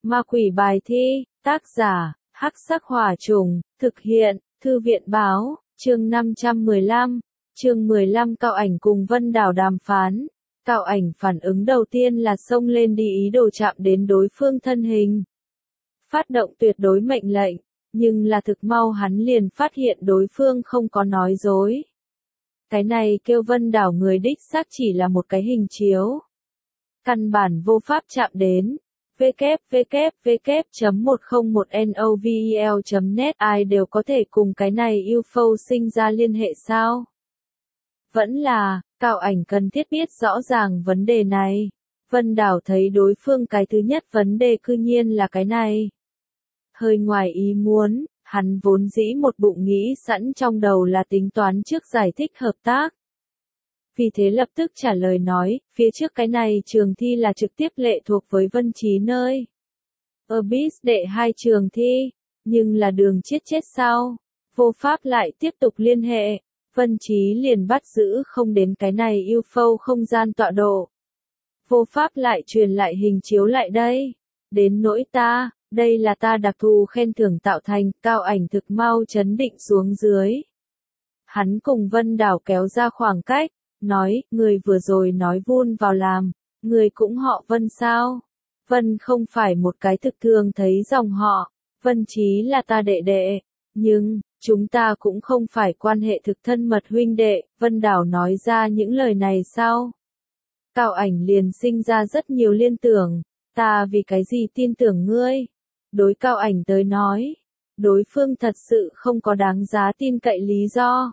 Ma quỷ bài thi, tác giả, Hắc Sắc Hỏa Trùng, thực hiện, Thư viện Báo, chương 515, chương 15 Cao Ảnh cùng Vân Đảo đàm phán. Cao Ảnh phản ứng đầu tiên là xông lên đi ý đồ chạm đến đối phương thân hình. Phát động tuyệt đối mệnh lệnh, nhưng là thực mau hắn liền phát hiện đối phương không có nói dối. Cái này kêu Vân Đảo người đích xác chỉ là một cái hình chiếu. Căn bản vô pháp chạm đến. www.101novel.net ai đều có thể cùng cái này UFO sinh ra liên hệ sao? Vẫn là, Cao Ảnh cần thiết biết rõ ràng vấn đề này. Vân Đảo thấy đối phương cái thứ nhất vấn đề cư nhiên là cái này. Hơi ngoài ý muốn, hắn vốn dĩ một bụng nghĩ sẵn trong đầu là tính toán trước giải thích hợp tác. Vì thế lập tức trả lời nói, phía trước cái này trường thi là trực tiếp lệ thuộc với Vân Trí nơi. Bis đệ 2 trường thi, nhưng là đường chết sao? Vô pháp lại tiếp tục liên hệ, Vân Trí liền bắt giữ không đến cái này UFO không gian tọa độ. Vô pháp lại truyền lại hình chiếu lại đây. Đến nỗi ta, đây là ta đặc thù khen thưởng tạo thành, Cao Ảnh thực mau chấn định xuống dưới. Hắn cùng Vân Đảo kéo ra khoảng cách. Nói, người vừa rồi nói vun vào làm, người cũng họ Vân sao? Vân không phải một cái thực thường thấy dòng họ, Vân Trí là ta đệ đệ, nhưng, chúng ta cũng không phải quan hệ thực thân mật huynh đệ, Vân Đảo nói ra những lời này sao? Cao Ảnh liền sinh ra rất nhiều liên tưởng, ta vì cái gì tin tưởng ngươi? Đối Cao Ảnh tới nói, đối phương thật sự không có đáng giá tin cậy lý do.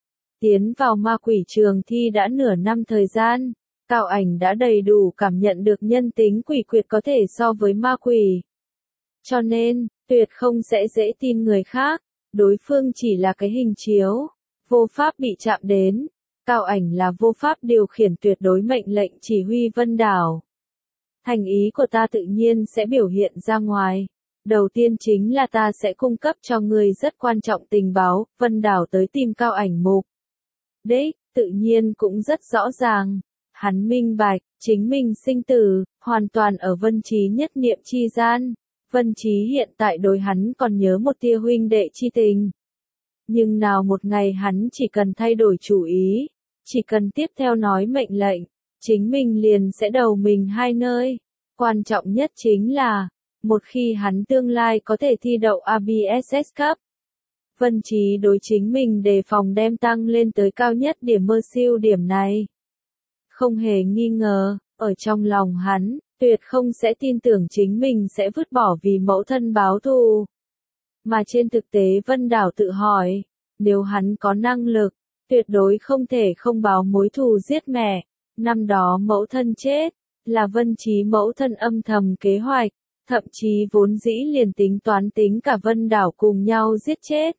Tiến vào ma quỷ trường thi đã nửa năm thời gian, Cao Ảnh đã đầy đủ cảm nhận được nhân tính quỷ quyệt có thể so với ma quỷ. Cho nên, tuyệt không sẽ dễ tin người khác, đối phương chỉ là cái hình chiếu, vô pháp bị chạm đến. Cao Ảnh là vô pháp điều khiển tuyệt đối mệnh lệnh chỉ huy Vân Đảo. Thành ý của ta tự nhiên sẽ biểu hiện ra ngoài. Đầu tiên chính là ta sẽ cung cấp cho người rất quan trọng tình báo, Vân Đảo tới tìm Cao Ảnh mục. Đấy, tự nhiên cũng rất rõ ràng. Hắn minh bạch, chính mình sinh tử, hoàn toàn ở Vân Trí nhất niệm chi gian. Vân Trí hiện tại đối hắn còn nhớ một tia huynh đệ chi tình. Nhưng nào một ngày hắn chỉ cần thay đổi chủ ý, chỉ cần tiếp theo nói mệnh lệnh, chính mình liền sẽ đầu mình hai nơi. Quan trọng nhất chính là, một khi hắn tương lai có thể thi đậu ABSS cấp. Vân Trí đối chính mình đề phòng đem tăng lên tới cao nhất điểm mơ siêu điểm này. Không hề nghi ngờ, ở trong lòng hắn, tuyệt không sẽ tin tưởng chính mình sẽ vứt bỏ vì mẫu thân báo thù. Mà trên thực tế Vân Đảo tự hỏi, nếu hắn có năng lực, tuyệt đối không thể không báo mối thù giết mẹ. Năm đó mẫu thân chết, là Vân Trí mẫu thân âm thầm kế hoạch, thậm chí vốn dĩ liền tính toán tính cả Vân Đảo cùng nhau giết chết.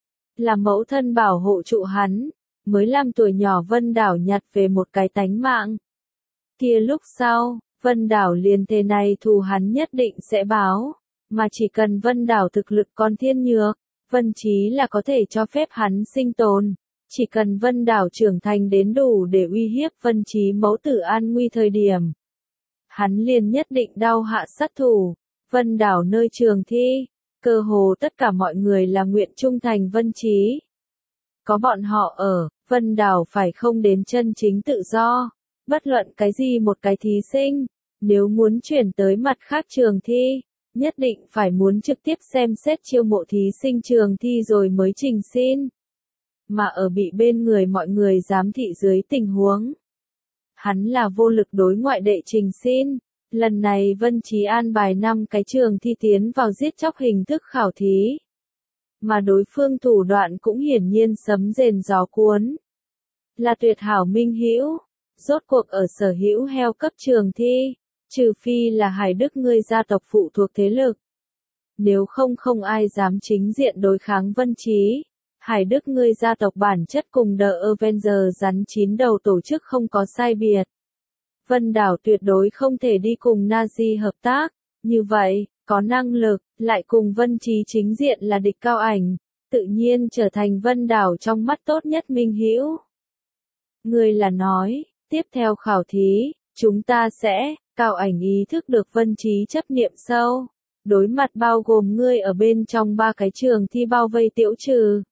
Là mẫu thân bảo hộ trụ hắn, mới 5 tuổi nhỏ Vân Đảo nhặt về một cái tánh mạng. Kia lúc sau, Vân Đảo liền thề này thù hắn nhất định sẽ báo, mà chỉ cần Vân Đảo thực lực còn thiên nhược, Vân Trí là có thể cho phép hắn sinh tồn. Chỉ cần Vân Đảo trưởng thành đến đủ để uy hiếp Vân Trí mẫu tử an nguy thời điểm. Hắn liền nhất định đau hạ sát thủ. Vân Đảo nơi trường thi, cơ hồ tất cả mọi người là nguyện trung thành Vân Trí. Có bọn họ ở, Vân Đảo phải không đến chân chính tự do. Bất luận cái gì một cái thí sinh, nếu muốn chuyển tới mặt khác trường thi, nhất định phải muốn trực tiếp xem xét chiêu mộ thí sinh trường thi rồi mới trình xin. Mà ở bị bên người mọi người giám thị dưới tình huống, hắn là vô lực đối ngoại đệ trình xin. Lần này Vân Trí an bài 5 cái trường thi tiến vào giết chóc hình thức khảo thí. Mà đối phương thủ đoạn cũng hiển nhiên sấm rền gió cuốn. Là tuyệt hảo minh hữu. Rốt cuộc ở sở hữu heo cấp trường thi, trừ phi là Hải Đức ngươi gia tộc phụ thuộc thế lực. Nếu không ai dám chính diện đối kháng Vân Trí. Hải Đức ngươi gia tộc bản chất cùng The Avengers rắn 9 đầu tổ chức không có sai biệt. Vân Đảo tuyệt đối không thể đi cùng Nazi hợp tác, như vậy, có năng lực, lại cùng Vân Trí chính diện là địch Cao Ảnh, tự nhiên trở thành Vân Đảo trong mắt tốt nhất minh hữu. Người là nói, tiếp theo khảo thí, chúng ta sẽ, Cao Ảnh ý thức được Vân Trí chấp niệm sâu, đối mặt bao gồm ngươi ở bên trong 3 cái trường thi bao vây Tiễu Trừ.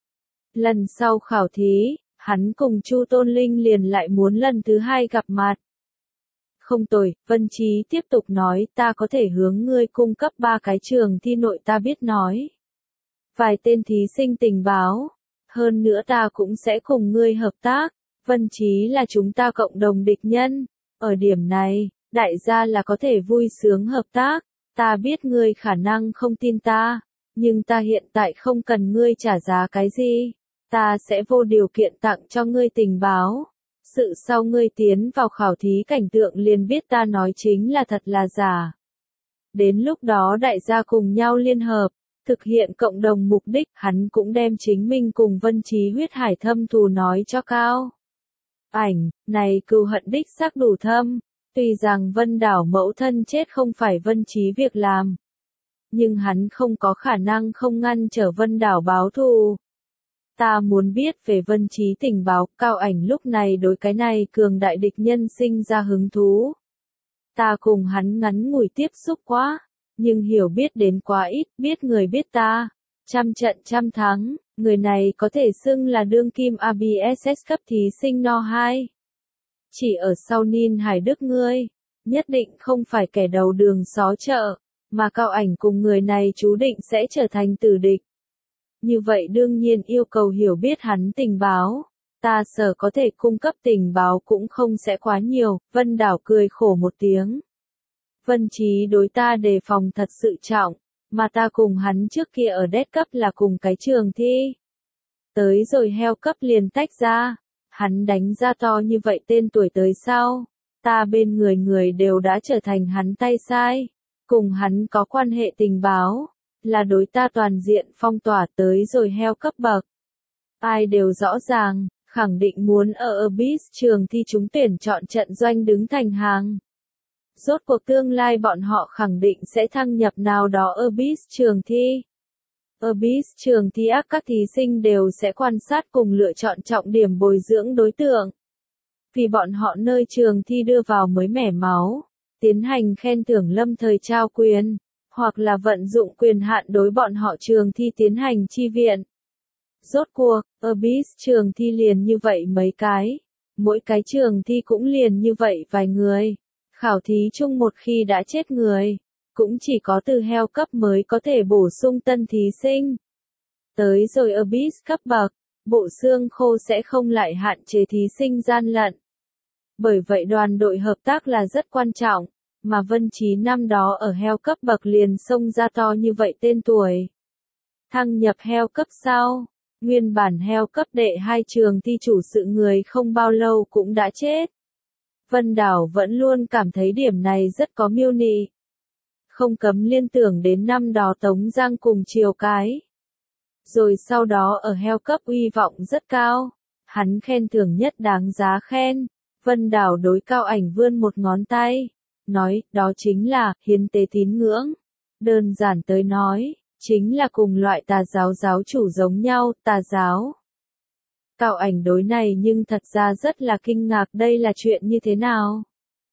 Lần sau khảo thí, hắn cùng Chu Tôn Linh liền lại muốn lần thứ 2 gặp mặt. Không tồi, Vân Trí tiếp tục nói, ta có thể hướng ngươi cung cấp 3 cái trường thi nội ta biết nói. Vài tên thí sinh tình báo. Hơn nữa ta cũng sẽ cùng ngươi hợp tác. Vân Trí là chúng ta cộng đồng địch nhân. Ở điểm này, đại gia là có thể vui sướng hợp tác. Ta biết ngươi khả năng không tin ta, nhưng ta hiện tại không cần ngươi trả giá cái gì. Ta sẽ vô điều kiện tặng cho ngươi tình báo. Sự sau ngươi tiến vào khảo thí cảnh tượng liền biết ta nói chính là thật là giả. Đến lúc đó đại gia cùng nhau liên hợp, thực hiện cộng đồng mục đích, hắn cũng đem chính mình cùng Vân Trí huyết hải thâm thù nói cho Cao Ảnh, này cừu hận đích xác đủ thâm, tuy rằng Vân Đảo mẫu thân chết không phải Vân Trí việc làm, nhưng hắn không có khả năng không ngăn trở Vân Đảo báo thù. Ta muốn biết về Vân Trí tình báo, Cao Ảnh lúc này đối cái này cường đại địch nhân sinh ra hứng thú. Ta cùng hắn ngắn ngủi tiếp xúc quá, nhưng hiểu biết đến quá ít, biết người biết ta. Trăm trận trăm thắng, người này có thể xưng là đương kim ABSS cấp thí sinh no 2. Chỉ ở sau Ninh Hải Đức ngươi, nhất định không phải kẻ đầu đường xó chợ, mà Cao Ảnh cùng người này chú định sẽ trở thành tử địch. Như vậy đương nhiên yêu cầu hiểu biết hắn tình báo. Ta sở có thể cung cấp tình báo cũng không sẽ quá nhiều. Vân Đảo cười khổ một tiếng. Vân Trí đối ta đề phòng thật sự trọng, mà ta cùng hắn trước kia ở đét cấp là cùng cái trường thi. Tới rồi heo cấp liền tách ra, hắn đánh ra to như vậy tên tuổi tới sau, ta bên người người đều đã trở thành hắn tay sai, cùng hắn có quan hệ tình báo, là đối ta toàn diện phong tỏa tới rồi heo cấp bậc. Ai đều rõ ràng, khẳng định muốn ở Abyss trường thi trúng tuyển chọn trận doanh đứng thành hàng. Rốt cuộc tương lai bọn họ khẳng định sẽ thăng nhập nào đó Abyss trường thi. Abyss trường thi ác các thí sinh đều sẽ quan sát cùng lựa chọn trọng điểm bồi dưỡng đối tượng. Vì bọn họ nơi trường thi đưa vào mới mẻ máu, tiến hành khen thưởng lâm thời trao quyền, hoặc là vận dụng quyền hạn đối bọn họ trường thi tiến hành chi viện. Rốt cuộc, Abyss trường thi liền như vậy mấy cái, mỗi cái trường thi cũng liền như vậy vài người. Khảo thí chung một khi đã chết người, cũng chỉ có từ heo cấp mới có thể bổ sung tân thí sinh. Tới rồi Abyss cấp bậc, bộ xương khô sẽ không lại hạn chế thí sinh gian lận. Bởi vậy đoàn đội hợp tác là rất quan trọng, mà Vân Trí năm đó ở heo cấp bậc liền xông ra to như vậy tên tuổi. Thăng nhập heo cấp sau, nguyên bản heo cấp đệ 2 trường thi chủ sự người không bao lâu cũng đã chết. Vân Đảo vẫn luôn cảm thấy điểm này rất có miêu nị. Không cấm liên tưởng đến năm đó Tống Giang cùng Triều Cái. Rồi sau đó ở heo cấp uy vọng rất cao. Hắn khen thưởng nhất đáng giá khen. Vân Đảo đối Cao Ảnh vươn một ngón tay. Nói, đó chính là, hiến tế tín ngưỡng. Đơn giản tới nói, chính là cùng loại tà giáo giáo chủ giống nhau, tà giáo. Cao Ảnh đối này nhưng thật ra rất là kinh ngạc đây là chuyện như thế nào.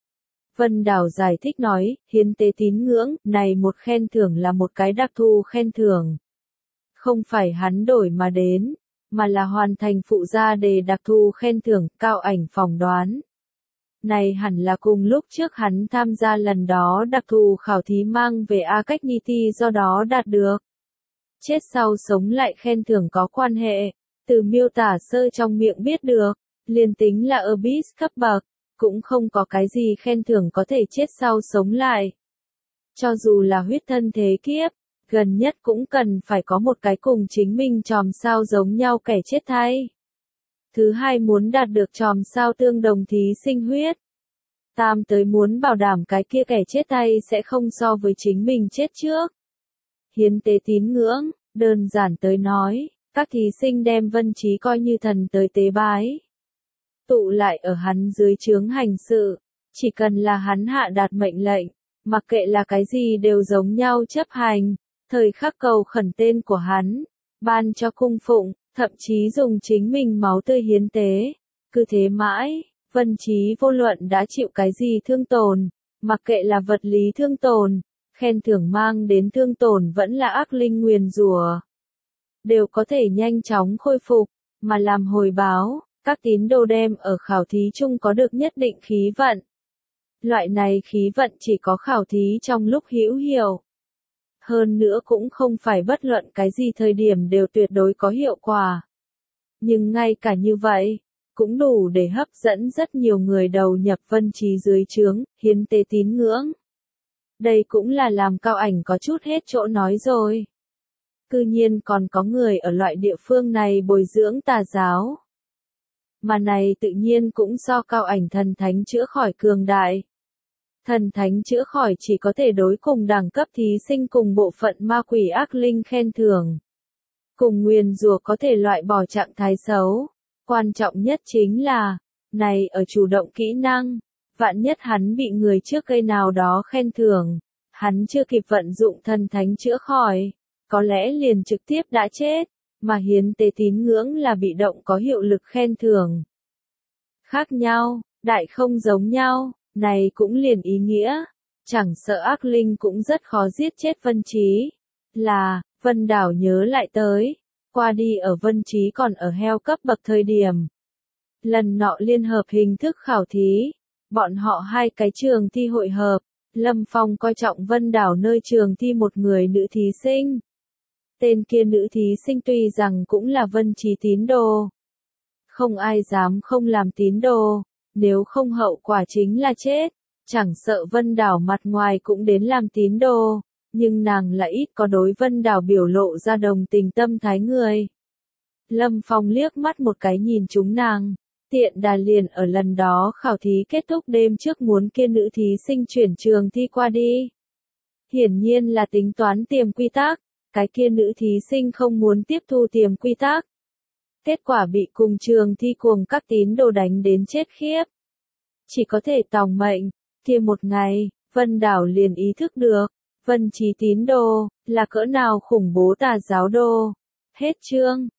Vân Đảo giải thích nói, hiến tế tín ngưỡng, này một khen thưởng là một cái đặc thù khen thưởng. Không phải hắn đổi mà đến, mà là hoàn thành phụ gia đề đặc thù khen thưởng, Cao Ảnh phỏng đoán. Này hẳn là cùng lúc trước hắn tham gia lần đó đặc thù khảo thí mang về A Cách Nhi Ti do đó đạt được. Chết sau sống lại khen thưởng có quan hệ. Từ miêu tả sơ trong miệng biết được, liền tính là Abyss cấp bậc, cũng không có cái gì khen thưởng có thể chết sau sống lại. Cho dù là huyết thân thế kiếp, gần nhất cũng cần phải có một cái cùng chính mình chòm sao giống nhau kẻ chết thay. Thứ hai muốn đạt được chòm sao tương đồng thí sinh huyết. Tam tới muốn bảo đảm cái kia kẻ chết thay sẽ không so với chính mình chết trước. Hiến tế tín ngưỡng, đơn giản tới nói. Các thí sinh đem Vân Trí coi như thần tới tế bái. Tụ lại ở hắn dưới trướng hành sự, chỉ cần là hắn hạ đạt mệnh lệnh, mặc kệ là cái gì đều giống nhau chấp hành, thời khắc cầu khẩn tên của hắn, ban cho cung phụng, thậm chí dùng chính mình máu tươi hiến tế. Cứ thế mãi, Vân Trí vô luận đã chịu cái gì thương tổn, mặc kệ là vật lý thương tổn, khen thưởng mang đến thương tổn vẫn là ác linh nguyền rủa, đều có thể nhanh chóng khôi phục, mà làm hồi báo, các tín đồ đem ở khảo thí chung có được nhất định khí vận. Loại này khí vận chỉ có khảo thí trong lúc hữu hiệu. Hơn nữa cũng không phải bất luận cái gì thời điểm đều tuyệt đối có hiệu quả. Nhưng ngay cả như vậy, cũng đủ để hấp dẫn rất nhiều người đầu nhập Vân Trí dưới trướng, hiến tế tín ngưỡng. Đây cũng là làm Cao Ảnh có chút hết chỗ nói rồi. Cư nhiên còn có người ở loại địa phương này bồi dưỡng tà giáo. Mà này tự nhiên cũng do Cao Ảnh thần thánh chữa khỏi cường đại. Thần thánh chữa khỏi chỉ có thể đối cùng đẳng cấp thí sinh cùng bộ phận ma quỷ ác linh khen thưởng. Cùng nguyền rủa có thể loại bỏ trạng thái xấu. Quan trọng nhất chính là, này ở chủ động kỹ năng. Vạn nhất hắn bị người trước gây nào đó khen thưởng. Hắn chưa kịp vận dụng thần thánh chữa khỏi. Có lẽ liền trực tiếp đã chết. Mà hiến tế tín ngưỡng là bị động có hiệu lực khen thưởng. Khác nhau, đại không giống nhau. Này cũng liền ý nghĩa, chẳng sợ ác linh cũng rất khó giết chết Vân Trí. Là, Vân Đảo nhớ lại tới, qua đi ở Vân Trí còn ở heo cấp bậc thời điểm. Lần nọ liên hợp hình thức khảo thí, bọn họ hai cái trường thi hội hợp, Lâm Phong coi trọng Vân Đảo nơi trường thi một người nữ thí sinh. Tên kia nữ thí sinh tuy rằng cũng là Vân Trí tín đồ. Không ai dám không làm tín đồ. Nếu không hậu quả chính là chết, chẳng sợ Vân Đảo mặt ngoài cũng đến làm tín đồ, nhưng nàng là ít có đối Vân Đảo biểu lộ ra đồng tình tâm thái người. Lâm Phong liếc mắt một cái nhìn chúng nàng, tiện đà liền ở lần đó khảo thí kết thúc đêm trước muốn kia nữ thí sinh chuyển trường thi qua đi. Hiển nhiên là tính toán tiềm quy tắc, cái kia nữ thí sinh không muốn tiếp thu tiềm quy tắc. Kết quả bị cùng trường thi cuồng các tín đồ đánh đến chết khiếp. Chỉ có thể tòng mệnh, kia một ngày, Vân Đảo liền ý thức được, Vân Trí tín đồ, là cỡ nào khủng bố tà giáo đồ. Hết chương.